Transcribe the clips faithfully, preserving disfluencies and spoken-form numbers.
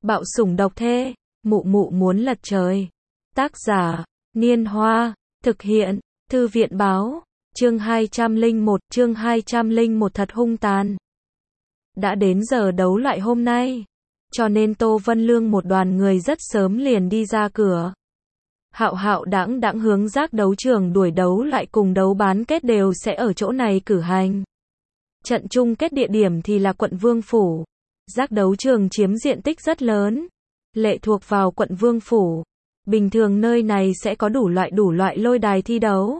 Bạo sủng độc thê, mụ mụ muốn lật trời. Tác giả, Niên Hoa, thực hiện, Thư viện báo, chương hai trăm lẻ một, chương hai trăm lẻ một thật hung tàn. Đã đến giờ đấu loại hôm nay, cho nên Tô Vân Lương một đoàn người rất sớm liền đi ra cửa. Hạo hạo đãng đãng hướng giác đấu trường đuổi đấu lại cùng đấu bán kết đều sẽ ở chỗ này cử hành. Trận chung kết địa điểm thì là quận Vương Phủ. Giác đấu trường chiếm diện tích rất lớn, lệ thuộc vào quận Vương Phủ. Bình thường nơi này sẽ có đủ loại đủ loại lôi đài thi đấu.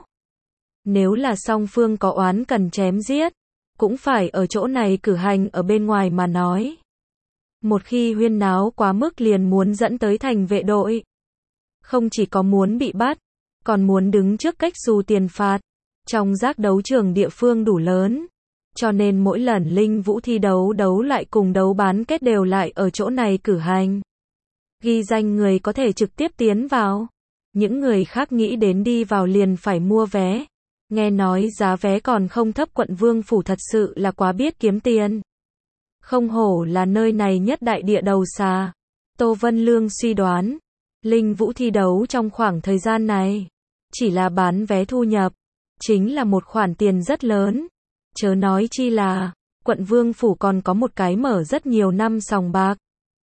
Nếu là song phương có oán cần chém giết, cũng phải ở chỗ này cử hành, ở bên ngoài mà nói. Một khi huyên náo quá mức liền muốn dẫn tới thành vệ đội. Không chỉ có muốn bị bắt, còn muốn đứng trước cách xù tiền phạt. Trong giác đấu trường địa phương đủ lớn, cho nên mỗi lần Linh Vũ thi đấu đấu lại cùng đấu bán kết đều lại ở chỗ này cử hành. Ghi danh người có thể trực tiếp tiến vào. Những người khác nghĩ đến đi vào liền phải mua vé. Nghe nói giá vé còn không thấp, quận Vương Phủ thật sự là quá biết kiếm tiền. Không hổ là nơi này nhất đại địa đầu xà. Tô Vân Lương suy đoán, Linh Vũ thi đấu trong khoảng thời gian này, chỉ là bán vé thu nhập, chính là một khoản tiền rất lớn. Chớ nói chi là, quận Vương Phủ còn có một cái mở rất nhiều năm sòng bạc.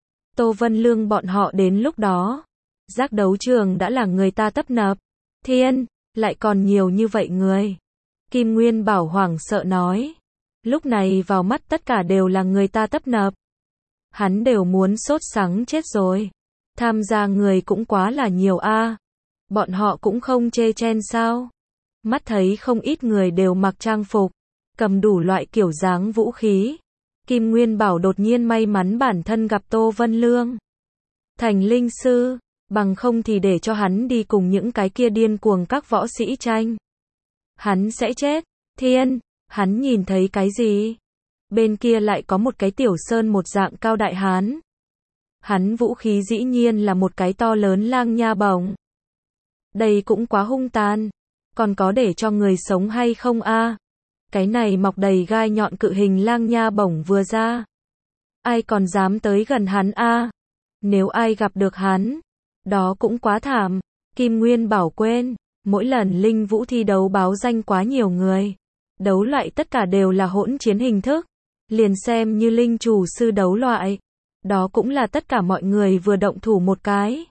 Tô Vân Lương bọn họ đến lúc đó, giác đấu trường đã là người ta tấp nập. Thiên, lại còn nhiều như vậy người. Kim Nguyên Bảo hoảng sợ nói. Lúc này vào mắt tất cả đều là người ta tấp nập. Hắn đều muốn sốt sắng chết rồi. Tham gia người cũng quá là nhiều a. Bọn họ cũng không chê chen sao. Mắt thấy không ít người đều mặc trang phục, cầm đủ loại kiểu dáng vũ khí. Kim Nguyên Bảo đột nhiên may mắn bản thân gặp Tô Vân Lương. Thành linh sư, bằng không thì để cho hắn đi cùng những cái kia điên cuồng các võ sĩ tranh. Hắn sẽ chết. Thiên, hắn nhìn thấy cái gì? Bên kia lại có một cái tiểu sơn một dạng cao đại hán. Hắn vũ khí dĩ nhiên là một cái to lớn lang nha bổng. Đây cũng quá hung tàn. Còn có để cho người sống hay không a? Cái này mọc đầy gai nhọn cự hình lang nha bổng vừa ra. Ai còn dám tới gần hắn a? Nếu ai gặp được hắn, đó cũng quá thảm. Kim Nguyên Bảo quên, mỗi lần Linh Vũ thi đấu báo danh quá nhiều người. Đấu loại tất cả đều là hỗn chiến hình thức. Liền xem như linh chủ sư đấu loại. Đó cũng là tất cả mọi người vừa động thủ một cái.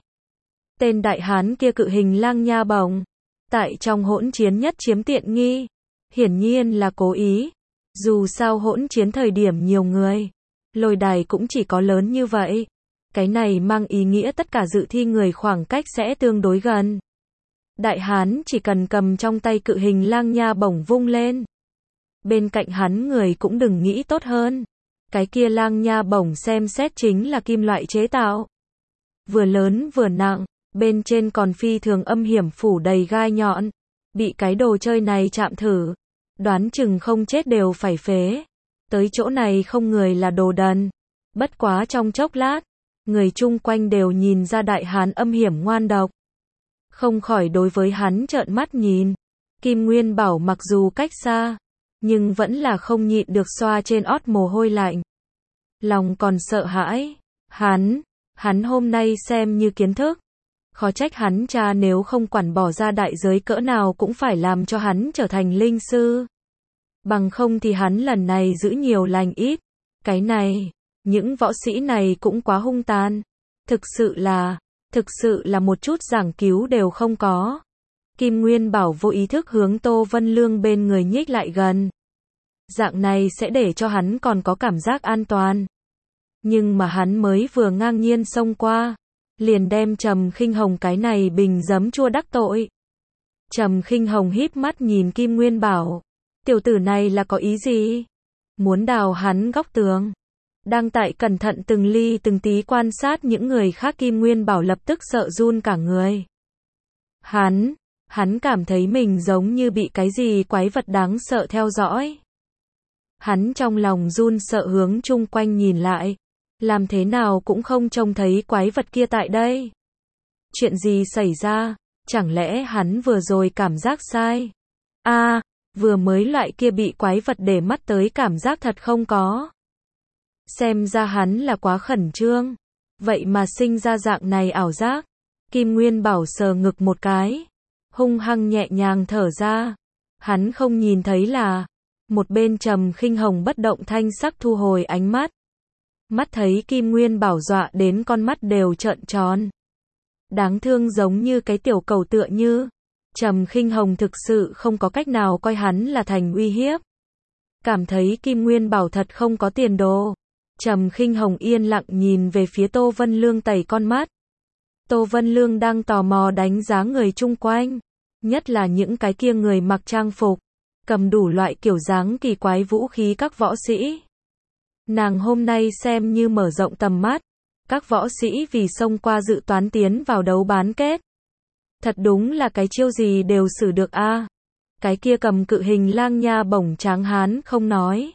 Tên đại hán kia cự hình lang nha bổng. Tại trong hỗn chiến nhất chiếm tiện nghi. Hiển nhiên là cố ý. Dù sao hỗn chiến thời điểm nhiều người, lôi đài cũng chỉ có lớn như vậy. Cái này mang ý nghĩa tất cả dự thi người khoảng cách sẽ tương đối gần. Đại hán chỉ cần cầm trong tay cự hình lang nha bổng vung lên. Bên cạnh hắn người cũng đừng nghĩ tốt hơn. Cái kia lang nha bổng xem xét chính là kim loại chế tạo. Vừa lớn vừa nặng, bên trên còn phi thường âm hiểm phủ đầy gai nhọn. Bị cái đồ chơi này chạm thử, đoán chừng không chết đều phải phế. Tới chỗ này không người là đồ đần. Bất quá trong chốc lát, người chung quanh đều nhìn ra đại hán âm hiểm ngoan độc. Không khỏi đối với hắn trợn mắt nhìn. Kim Nguyên Bảo mặc dù cách xa, nhưng vẫn là không nhịn được xoa trên ót mồ hôi lạnh. Lòng còn sợ hãi. Hắn, hắn hôm nay xem như kiến thức. Khó trách hắn cha nếu không quản bỏ ra đại giới cỡ nào cũng phải làm cho hắn trở thành linh sư. Bằng không thì hắn lần này giữ nhiều lành ít. Cái này, những võ sĩ này cũng quá hung tàn. Thực sự là, thực sự là một chút giảng cứu đều không có. Kim Nguyên Bảo vô ý thức hướng Tô Vân Lương bên người nhích lại gần. Dạng này sẽ để cho hắn còn có cảm giác an toàn. Nhưng mà hắn mới vừa ngang nhiên xông qua, liền đem Trầm Khinh Hồng cái này bình giấm chua đắc tội. Trầm Khinh Hồng híp mắt nhìn Kim Nguyên Bảo. Tiểu tử này là có ý gì? Muốn đào hắn góc tường. Đang tại cẩn thận từng ly từng tí quan sát những người khác, Kim Nguyên Bảo lập tức sợ run cả người. Hắn, hắn cảm thấy mình giống như bị cái gì quái vật đáng sợ theo dõi. Hắn trong lòng run sợ hướng chung quanh nhìn lại. Làm thế nào cũng không trông thấy quái vật kia tại đây. Chuyện gì xảy ra? Chẳng lẽ hắn vừa rồi cảm giác sai? A, à, vừa mới loại kia bị quái vật để mắt tới cảm giác thật không có. Xem ra hắn là quá khẩn trương. vậy mà sinh ra dạng này ảo giác. Kim Nguyên Bảo sờ ngực một cái, hung hăng nhẹ nhàng thở ra. Hắn không nhìn thấy là, một bên Trầm Khinh Hồng bất động thanh sắc thu hồi ánh mắt. Mắt thấy Kim Nguyên Bảo dọa đến con mắt đều trợn tròn. Đáng thương giống như cái tiểu cầu tựa như. Trầm Khinh Hồng thực sự không có cách nào coi hắn là thành uy hiếp. Cảm thấy Kim Nguyên Bảo thật không có tiền đồ. Trầm Khinh Hồng yên lặng nhìn về phía Tô Vân Lương tẩy con mắt. Tô Vân Lương đang tò mò đánh giá người chung quanh. Nhất là những cái kia người mặc trang phục, cầm đủ loại kiểu dáng kỳ quái vũ khí các võ sĩ. Nàng hôm nay xem như mở rộng tầm mắt. Các võ sĩ vì xông qua dự toán tiến vào đấu bán kết. Thật đúng là cái chiêu gì đều xử được a. À. Cái kia cầm cự hình lang nha bổng tráng hán không nói.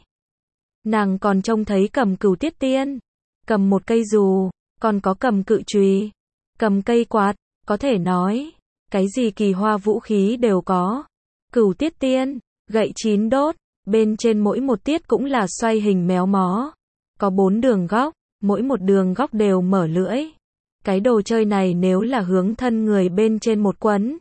Nàng còn trông thấy cầm cửu tiết tiên, cầm một cây dù, còn có cầm cự chùy, cầm cây quạt, có thể nói, cái gì kỳ hoa vũ khí đều có. Cửu tiết tiên, gậy chín đốt, bên trên mỗi một tiết cũng là xoay hình méo mó, có bốn đường góc, mỗi một đường góc đều mở lưỡi. Cái đồ chơi này nếu là hướng thân người bên trên một quấn,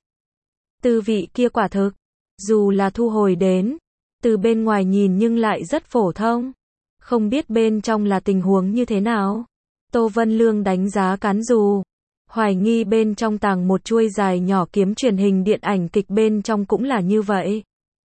tư vị kia quả thực, dù là thu hồi đến, từ bên ngoài nhìn nhưng lại rất phổ thông. Không biết bên trong là tình huống như thế nào. Tô Vân Lương đánh giá cán dù, hoài nghi bên trong tàng một chuôi dài nhỏ kiếm truyền hình điện ảnh kịch bên trong cũng là như vậy.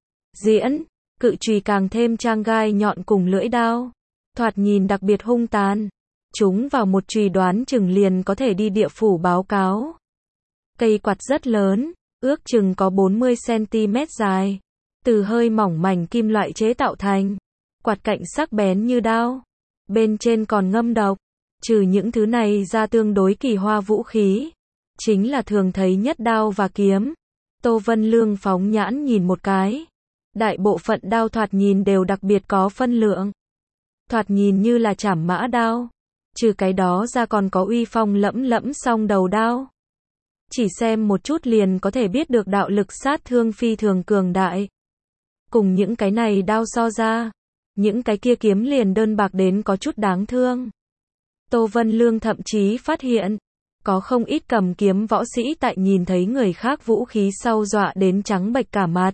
Diễn, cự chùy càng thêm trang gai nhọn cùng lưỡi đao, thoạt nhìn đặc biệt hung tàn. Chúng vào một chùy đoán chừng liền có thể đi địa phủ báo cáo. Cây quạt rất lớn, ước chừng có bốn mươi xăng-ti-mét dài, từ hơi mỏng mảnh kim loại chế tạo thành. Quạt cạnh sắc bén như đao, bên trên còn ngâm độc. Trừ những thứ này ra tương đối kỳ hoa vũ khí, chính là thường thấy nhất đao và kiếm. Tô Vân Lương phóng nhãn nhìn một cái, đại bộ phận đao thoạt nhìn đều đặc biệt có phân lượng, thoạt nhìn như là trảm mã đao. Trừ cái đó ra còn có uy phong lẫm lẫm song đầu đao. Chỉ xem một chút liền có thể biết được đạo lực sát thương phi thường cường đại. Cùng những cái này đao so ra, những cái kia kiếm liền đơn bạc đến có chút đáng thương. Tô Vân Lương thậm chí phát hiện, có không ít cầm kiếm võ sĩ tại nhìn thấy người khác vũ khí sau dọa đến trắng bệch cả mặt.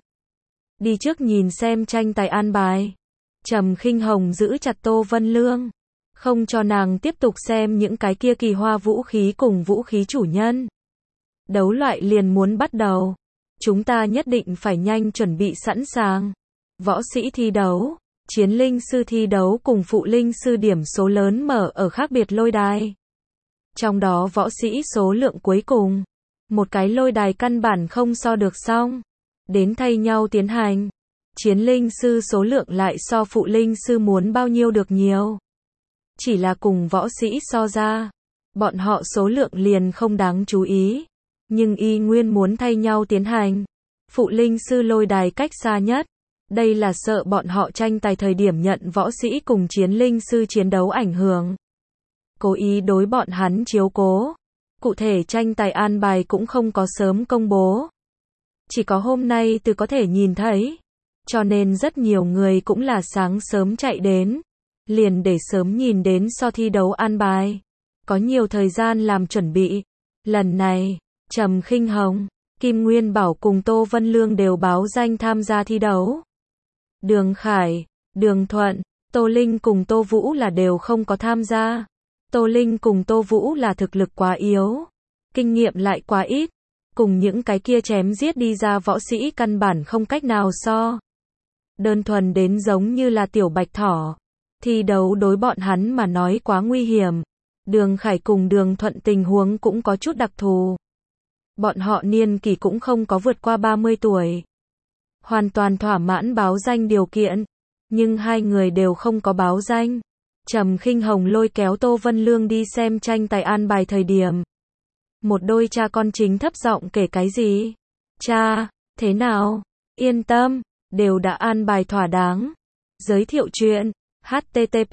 Đi trước nhìn xem tranh tài an bài. Trầm Khinh Hồng giữ chặt Tô Vân Lương, không cho nàng tiếp tục xem những cái kia kỳ hoa vũ khí cùng vũ khí chủ nhân. Đấu loại liền muốn bắt đầu. Chúng ta nhất định phải nhanh chuẩn bị sẵn sàng. Võ sĩ thi đấu, chiến linh sư thi đấu cùng phụ linh sư điểm số lớn mở ở khác biệt lôi đài. Trong đó võ sĩ số lượng cuối cùng, một cái lôi đài căn bản không so được xong, đến thay nhau tiến hành. Chiến linh sư số lượng lại so phụ linh sư muốn bao nhiêu được nhiều. Chỉ là cùng võ sĩ so ra, bọn họ số lượng liền không đáng chú ý, nhưng y nguyên muốn thay nhau tiến hành. Phụ linh sư lôi đài cách xa nhất, đây là sợ bọn họ tranh tài thời điểm nhận võ sĩ cùng chiến linh sư chiến đấu ảnh hưởng. Cố ý đối bọn hắn chiếu cố. Cụ thể tranh tài an bài cũng không có sớm công bố. Chỉ có hôm nay từ có thể nhìn thấy. Cho nên rất nhiều người cũng là sáng sớm chạy đến, liền để sớm nhìn đến so thi đấu an bài. Có nhiều thời gian làm chuẩn bị. Lần này, Trầm Khinh Hồng, Kim Nguyên Bảo cùng Tô Vân Lương đều báo danh tham gia thi đấu. Đường Khải, Đường Thuận, Tô Linh cùng Tô Vũ là đều không có tham gia. Tô Linh cùng Tô Vũ là thực lực quá yếu, kinh nghiệm lại quá ít, cùng những cái kia chém giết đi ra võ sĩ căn bản không cách nào so. Đơn thuần đến giống như là tiểu bạch thỏ. Thi đấu đối bọn hắn mà nói quá nguy hiểm. Đường Khải cùng Đường Thuận tình huống cũng có chút đặc thù. Bọn họ niên kỷ cũng không có vượt qua ba mươi tuổi. Hoàn toàn thỏa mãn báo danh điều kiện, nhưng hai người đều không có báo danh. Trầm Khinh Hồng lôi kéo Tô Vân Lương đi xem tranh tài an bài thời điểm. Một đôi cha con chính thấp giọng kể cái gì? Cha, thế nào? Yên tâm, đều đã an bài thỏa đáng. Giới thiệu chuyện, http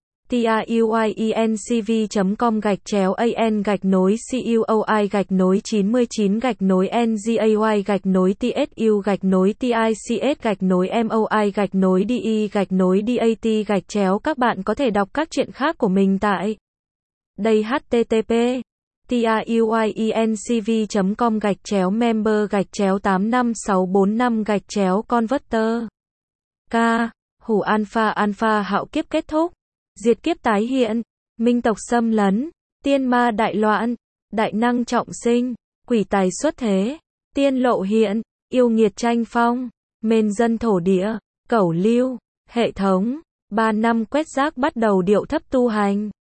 tauincv chấm com gạch chéo an gạch nối cuoi gạch nối chín mươi chín gạch nối ngay gạch nối tsu gạch nối tics gạch nối moi gạch nối di gạch nối dat gạch chéo. Các bạn có thể đọc các chuyện khác của mình tại Đây http tiuyencv chấm com gạch chéo member gạch chéo tám năm sáu bốn năm gạch chéo converter. K. Hủ alpha alpha hạo kiếp kết thúc. Diệt kiếp tái hiện. Minh tộc xâm lấn. Tiên ma đại loạn. Đại năng trọng sinh. Quỷ tài xuất thế. Tiên lộ hiện. Yêu nghiệt tranh phong. Mền dân thổ địa. Cẩu lưu. Hệ thống. Ba năm quét rác bắt đầu điệu thấp tu hành.